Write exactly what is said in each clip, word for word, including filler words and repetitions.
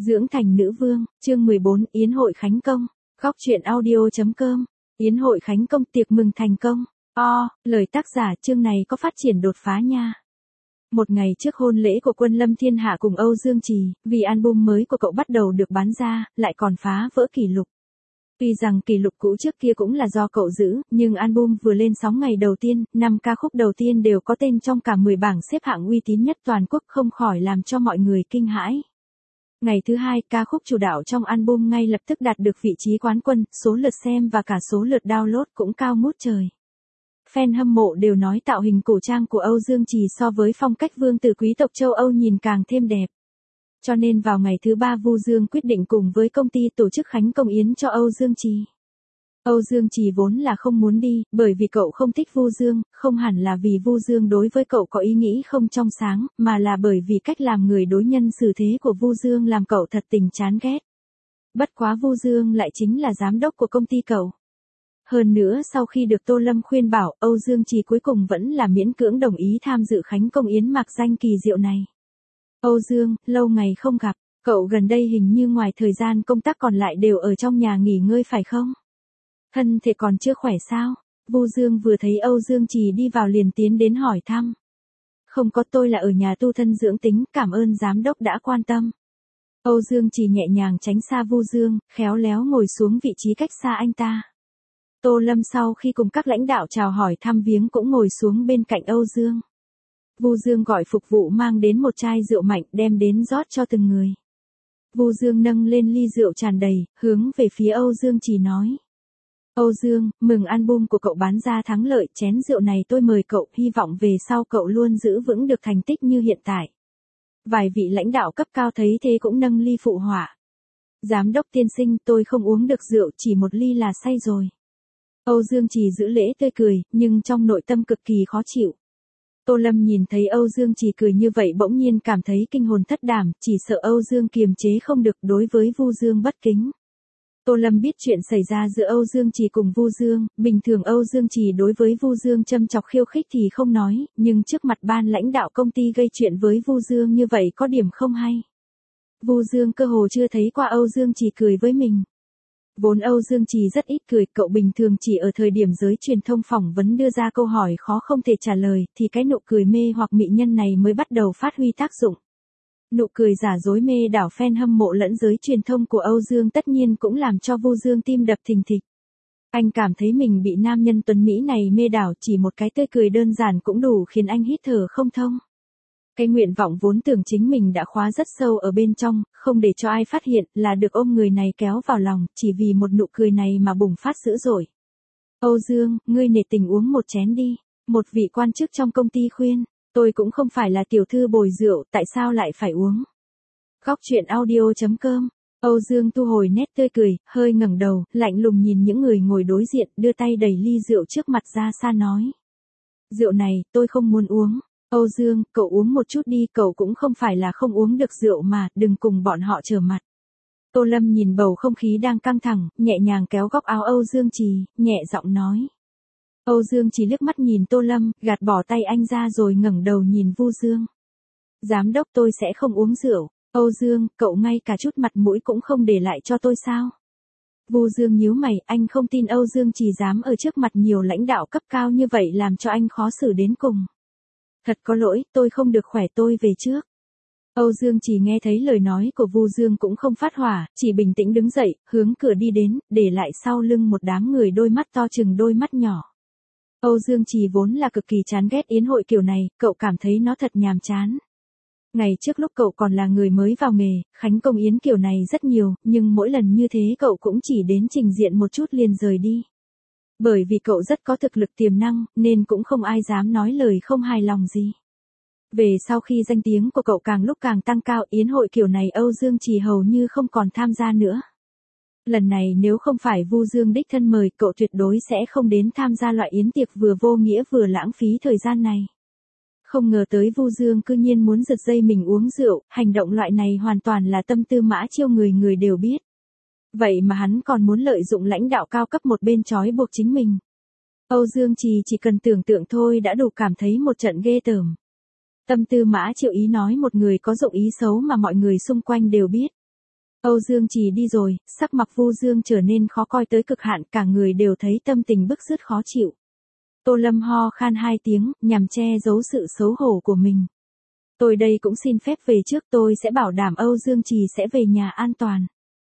Dưỡng thành nữ vương, chương mười bốn, Yến hội khánh công. Góc truyện audio chấm com. Yến hội khánh công, tiệc mừng thành công. O, lời tác giả chương này có phát triển đột phá nha. Một ngày trước hôn lễ của Quân Lâm Thiên Hạ cùng Âu Dương Trì, vì album mới của cậu bắt đầu được bán ra, lại còn phá vỡ kỷ lục. Tuy rằng kỷ lục cũ trước kia cũng là do cậu giữ, nhưng album vừa lên sóng ngày đầu tiên, năm ca khúc đầu tiên đều có tên trong cả mười bảng xếp hạng uy tín nhất toàn quốc, không khỏi làm cho mọi người kinh hãi. Ngày thứ hai, ca khúc chủ đạo trong album ngay lập tức đạt được vị trí quán quân, số lượt xem và cả số lượt download cũng cao ngút trời. Fan hâm mộ đều nói tạo hình cổ trang của Âu Dương Trì so với phong cách vương tử quý tộc châu Âu nhìn càng thêm đẹp. Cho nên vào ngày thứ ba Vu Dương quyết định cùng với công ty tổ chức khánh công yến cho Âu Dương Trì. Âu Dương Trì vốn là không muốn đi, bởi vì cậu không thích Vu Dương, không hẳn là vì Vu Dương đối với cậu có ý nghĩ không trong sáng, mà là bởi vì cách làm người đối nhân xử thế của Vu Dương làm cậu thật tình chán ghét. Bất quá Vu Dương lại chính là giám đốc của công ty cậu. Hơn nữa sau khi được Tô Lâm khuyên bảo, Âu Dương Trì cuối cùng vẫn là miễn cưỡng đồng ý tham dự khánh công yến mạc danh kỳ diệu này. Âu Dương, lâu ngày không gặp, cậu gần đây hình như ngoài thời gian công tác còn lại đều ở trong nhà nghỉ ngơi phải không? Thân thể còn chưa khỏe sao? Vu Dương vừa thấy Âu Dương Trì đi vào liền tiến đến hỏi thăm. Không có, tôi là ở nhà tu thân dưỡng tính, cảm ơn giám đốc đã quan tâm. Âu Dương Trì nhẹ nhàng tránh xa Vu Dương, khéo léo ngồi xuống vị trí cách xa anh ta. Tô Lâm sau khi cùng các lãnh đạo chào hỏi thăm viếng cũng ngồi xuống bên cạnh Âu Dương. Vu Dương gọi phục vụ mang đến một chai rượu mạnh đem đến rót cho từng người. Vu Dương nâng lên ly rượu tràn đầy, hướng về phía Âu Dương Trì nói. Âu Dương, mừng album của cậu bán ra thắng lợi, chén rượu này tôi mời cậu, hy vọng về sau cậu luôn giữ vững được thành tích như hiện tại. Vài vị lãnh đạo cấp cao thấy thế cũng nâng ly phụ họa. Giám đốc tiên sinh, tôi không uống được rượu, chỉ một ly là say rồi. Âu Dương Trì giữ lễ tươi cười, nhưng trong nội tâm cực kỳ khó chịu. Tô Lâm nhìn thấy Âu Dương Trì cười như vậy bỗng nhiên cảm thấy kinh hồn thất đảm, chỉ sợ Âu Dương kiềm chế không được đối với Vu Dương bất kính. Tô Lâm biết chuyện xảy ra giữa Âu Dương Trì cùng Vu Dương, bình thường Âu Dương Trì đối với Vu Dương châm chọc khiêu khích thì không nói, nhưng trước mặt ban lãnh đạo công ty gây chuyện với Vu Dương như vậy có điểm không hay. Vu Dương cơ hồ chưa thấy qua Âu Dương Trì cười với mình. Vốn Âu Dương Trì rất ít cười, cậu bình thường chỉ ở thời điểm giới truyền thông phỏng vấn đưa ra câu hỏi khó không thể trả lời, thì cái nụ cười mê hoặc mị nhân này mới bắt đầu phát huy tác dụng. Nụ cười giả dối mê đảo fan hâm mộ lẫn giới truyền thông của Âu Dương tất nhiên cũng làm cho Vu Dương tim đập thình thịch. Anh cảm thấy mình bị nam nhân tuấn Mỹ này mê đảo, chỉ một cái tươi cười đơn giản cũng đủ khiến anh hít thở không thông. Cái nguyện vọng vốn tưởng chính mình đã khóa rất sâu ở bên trong, không để cho ai phát hiện, là được ôm người này kéo vào lòng, chỉ vì một nụ cười này mà bùng phát dữ dội. Âu Dương, ngươi nể tình uống một chén đi, một vị quan chức trong công ty khuyên, tôi cũng không phải là tiểu thư bồi rượu, tại sao lại phải uống. Góc truyện audio chấm com. Âu Dương thu hồi nét tươi cười, hơi ngẩng đầu, lạnh lùng nhìn những người ngồi đối diện, đưa tay đẩy ly rượu trước mặt ra xa nói. Rượu này, tôi không muốn uống. Âu Dương, cậu uống một chút đi, cậu cũng không phải là không uống được rượu mà, đừng cùng bọn họ trở mặt. Tô Lâm nhìn bầu không khí đang căng thẳng, nhẹ nhàng kéo góc áo Âu Dương Trì, nhẹ giọng nói. Âu Dương Trì liếc mắt nhìn Tô Lâm, gạt bỏ tay anh ra rồi ngẩng đầu nhìn Vu Dương. Giám đốc, tôi sẽ không uống rượu. Âu Dương, cậu ngay cả chút mặt mũi cũng không để lại cho tôi sao? Vu Dương nhíu mày, anh không tin Âu Dương Trì dám ở trước mặt nhiều lãnh đạo cấp cao như vậy làm cho anh khó xử đến cùng. Thật có lỗi, tôi không được khỏe, tôi về trước. Âu Dương Trì nghe thấy lời nói của Vu Dương cũng không phát hỏa, chỉ bình tĩnh đứng dậy, hướng cửa đi đến, để lại sau lưng một đám người đôi mắt to chừng đôi mắt nhỏ. Âu Dương Trì vốn là cực kỳ chán ghét yến hội kiểu này, cậu cảm thấy nó thật nhàm chán. Ngày trước lúc cậu còn là người mới vào nghề, khánh công yến kiểu này rất nhiều, nhưng mỗi lần như thế cậu cũng chỉ đến trình diện một chút liền rời đi. Bởi vì cậu rất có thực lực tiềm năng, nên cũng không ai dám nói lời không hài lòng gì. Về sau khi danh tiếng của cậu càng lúc càng tăng cao, yến hội kiểu này Âu Dương Trì hầu như không còn tham gia nữa. Lần này nếu không phải Vu Dương đích thân mời, cậu tuyệt đối sẽ không đến tham gia loại yến tiệc vừa vô nghĩa vừa lãng phí thời gian này. Không ngờ tới Vu Dương cư nhiên muốn giật dây mình uống rượu, hành động loại này hoàn toàn là tâm tư Mã Chiêu người người đều biết. Vậy mà hắn còn muốn lợi dụng lãnh đạo cao cấp một bên trói buộc chính mình. Âu Dương Trì chỉ cần tưởng tượng thôi đã đủ cảm thấy một trận ghê tởm. Tâm tư Mã Triệu ý nói một người có dụng ý xấu mà mọi người xung quanh đều biết. Âu Dương Trì đi rồi, sắc mặt Vu Dương trở nên khó coi tới cực hạn, cả người đều thấy tâm tình bức rứt khó chịu. Tô Lâm ho khan hai tiếng, nhằm che giấu sự xấu hổ của mình. Tôi đây cũng xin phép về trước, tôi sẽ bảo đảm Âu Dương Trì sẽ về nhà an toàn.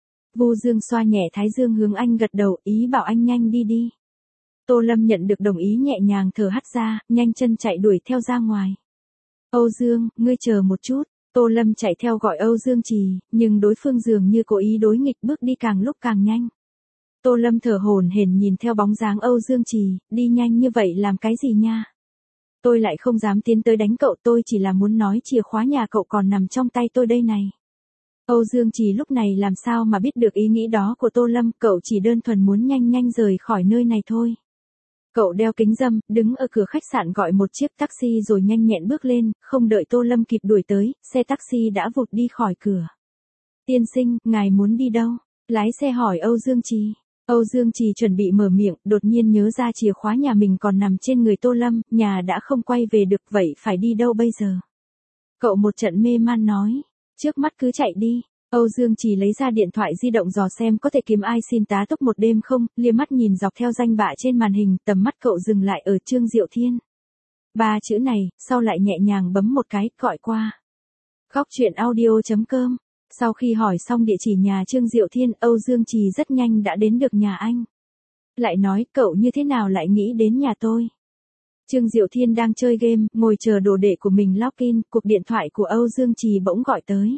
Vu Dương xoa nhẹ thái dương hướng anh gật đầu, ý bảo anh nhanh đi đi. Tô Lâm nhận được đồng ý nhẹ nhàng thở hắt ra, nhanh chân chạy đuổi theo ra ngoài. Âu Dương, ngươi chờ một chút. Tô Lâm chạy theo gọi Âu Dương Trì, nhưng đối phương dường như cố ý đối nghịch, bước đi càng lúc càng nhanh. Tô Lâm thở hổn hển nhìn theo bóng dáng Âu Dương Trì, đi nhanh như vậy làm cái gì nha? Tôi lại không dám tiến tới đánh cậu, tôi chỉ là muốn nói chìa khóa nhà cậu còn nằm trong tay tôi đây này. Âu Dương Trì lúc này làm sao mà biết được ý nghĩ đó của Tô Lâm, cậu chỉ đơn thuần muốn nhanh nhanh rời khỏi nơi này thôi. Cậu đeo kính râm, đứng ở cửa khách sạn gọi một chiếc taxi rồi nhanh nhẹn bước lên, không đợi Tô Lâm kịp đuổi tới, xe taxi đã vụt đi khỏi cửa. Tiên sinh, ngài muốn đi đâu? Lái xe hỏi Âu Dương Trì. Âu Dương Trì chuẩn bị mở miệng, đột nhiên nhớ ra chìa khóa nhà mình còn nằm trên người Tô Lâm, nhà đã không quay về được, vậy phải đi đâu bây giờ? Cậu một trận mê man nói, trước mắt cứ chạy đi. Âu Dương Trì lấy ra điện thoại di động dò xem có thể kiếm ai xin tá túc một đêm không, liếc mắt nhìn dọc theo danh bạ trên màn hình, tầm mắt cậu dừng lại ở Trương Diệu Thiên. Ba chữ này, sau lại nhẹ nhàng bấm một cái, gọi qua. Góc truyện audio chấm com. Sau khi hỏi xong địa chỉ nhà Trương Diệu Thiên, Âu Dương Trì rất nhanh đã đến được nhà anh. Lại nói, cậu như thế nào lại nghĩ đến nhà tôi? Trương Diệu Thiên đang chơi game, ngồi chờ đồ đệ của mình login, cuộc điện thoại của Âu Dương Trì bỗng gọi tới.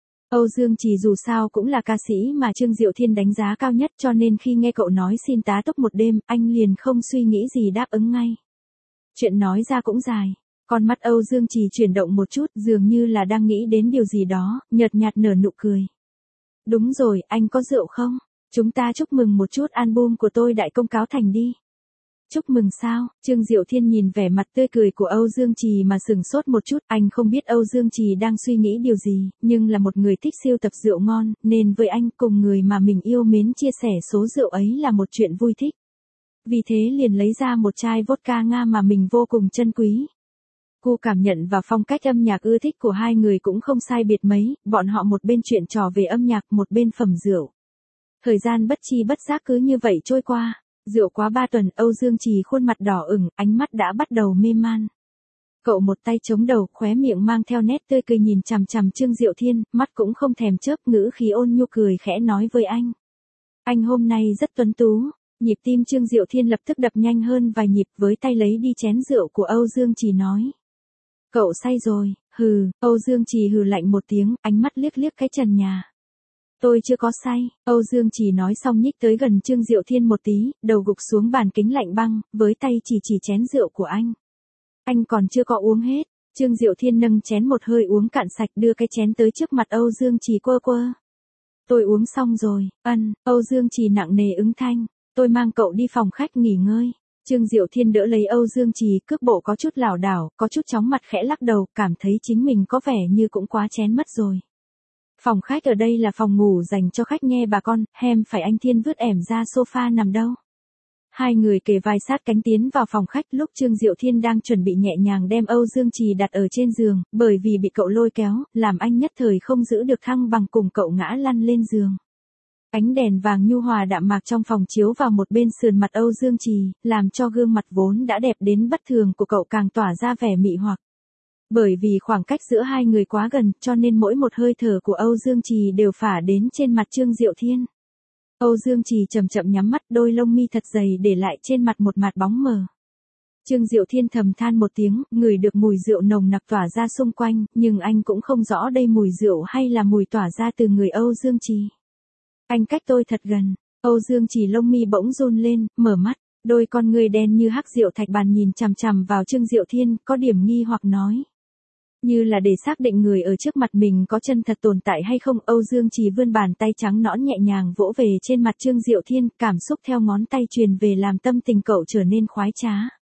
Âu Dương Trì dù sao cũng là ca sĩ mà Trương Diệu Thiên đánh giá cao nhất, cho nên khi nghe cậu nói xin tá túc một đêm, anh liền không suy nghĩ gì đáp ứng ngay. Chuyện nói ra cũng dài. Con mắt Âu Dương Trì chuyển động một chút, dường như là đang nghĩ đến điều gì đó, nhợt nhạt nở nụ cười. Đúng rồi, anh có rượu không? Chúng ta chúc mừng một chút, album của tôi đại công cáo thành đi. Chúc mừng sao? Trương Diệu Thiên nhìn vẻ mặt tươi cười của Âu Dương Trì mà sửng sốt một chút, anh không biết Âu Dương Trì đang suy nghĩ điều gì, nhưng là một người thích siêu tập rượu ngon, nên với anh cùng người mà mình yêu mến chia sẻ số rượu ấy là một chuyện vui thích. Vì thế liền lấy ra một chai vodka Nga mà mình vô cùng trân quý. Cô cảm nhận và phong cách âm nhạc ưa thích của hai người cũng không sai biệt mấy, bọn họ một bên chuyện trò về âm nhạc, một bên phẩm rượu. Thời gian bất chi bất giác cứ như vậy trôi qua. Rượu quá ba tuần, Âu Dương Trì khuôn mặt đỏ ửng, ánh mắt đã bắt đầu mê man. Cậu một tay chống đầu, khóe miệng mang theo nét tươi cười nhìn chằm chằm Trương Diệu Thiên, mắt cũng không thèm chớp, ngữ khí ôn nhu cười khẽ nói với anh. Anh hôm nay rất tuấn tú. Nhịp tim Trương Diệu Thiên lập tức đập nhanh hơn vài nhịp, với tay lấy đi chén rượu của Âu Dương Trì nói. Cậu say rồi, hừ, Âu Dương Trì hừ lạnh một tiếng, ánh mắt liếc liếc cái trần nhà. Tôi chưa có say, Âu Dương Trì nói xong nhích tới gần Trương Diệu Thiên một tí, đầu gục xuống bàn kính lạnh băng, với tay chỉ chỉ chén rượu của anh. Anh còn chưa có uống hết, Trương Diệu Thiên nâng chén một hơi uống cạn sạch, đưa cái chén tới trước mặt Âu Dương Trì quơ quơ. Tôi uống xong rồi, ân, Âu Dương Trì nặng nề ứng thanh, tôi mang cậu đi phòng khách nghỉ ngơi. Trương Diệu Thiên đỡ lấy Âu Dương Trì, cước bộ có chút lảo đảo, có chút chóng mặt khẽ lắc đầu, cảm thấy chính mình có vẻ như cũng quá chén mất rồi. Phòng khách ở đây là phòng ngủ dành cho khách nghe bà con, hem phải anh Thiên vứt ẻm ra sofa nằm đâu. Hai người kề vai sát cánh tiến vào phòng khách, lúc Trương Diệu Thiên đang chuẩn bị nhẹ nhàng đem Âu Dương Trì đặt ở trên giường, bởi vì bị cậu lôi kéo, làm anh nhất thời không giữ được thăng bằng, cùng cậu ngã lăn lên giường. Ánh đèn vàng nhu hòa đạm mạc trong phòng chiếu vào một bên sườn mặt Âu Dương Trì, làm cho gương mặt vốn đã đẹp đến bất thường của cậu càng tỏa ra vẻ mị hoặc. Bởi vì khoảng cách giữa hai người quá gần, cho nên mỗi một hơi thở của Âu Dương Trì đều phả đến trên mặt Trương Diệu Thiên. Âu Dương Trì chậm chậm nhắm mắt, đôi lông mi thật dày để lại trên mặt một mạt bóng mờ. Trương Diệu Thiên thầm than một tiếng, ngửi được mùi rượu nồng nặc tỏa ra xung quanh, nhưng anh cũng không rõ đây mùi rượu hay là mùi tỏa ra từ người Âu Dương Trì. Anh cách tôi thật gần. Âu Dương Trì lông mi bỗng run lên, mở mắt, đôi con người đen như hắc rượu thạch bàn nhìn chằm chằm vào Trương Diệu Thiên, có điểm nghi hoặc nói. Như là để xác định người ở trước mặt mình có chân thật tồn tại hay không, Âu Dương Trì vươn bàn tay trắng nõn nhẹ nhàng vỗ về trên mặt Trương Diệu Thiên, cảm xúc theo ngón tay truyền về làm tâm tình cậu trở nên khoái trá.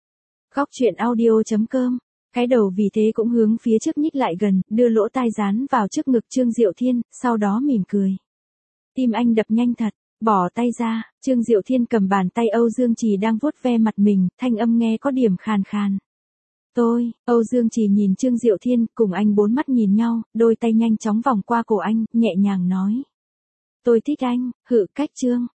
Góc truyện audio chấm com. Cái đầu vì thế cũng hướng phía trước nhích lại gần, đưa lỗ tai dán vào trước ngực Trương Diệu Thiên, sau đó mỉm cười. Tim anh đập nhanh thật, bỏ tay ra, Trương Diệu Thiên cầm bàn tay Âu Dương Trì đang vuốt ve mặt mình, thanh âm nghe có điểm khàn khàn. Tôi, Âu Dương Trì nhìn Trương Diệu Thiên, cùng anh bốn mắt nhìn nhau, đôi tay nhanh chóng vòng qua cổ anh, nhẹ nhàng nói. Tôi thích anh, hự cách chương.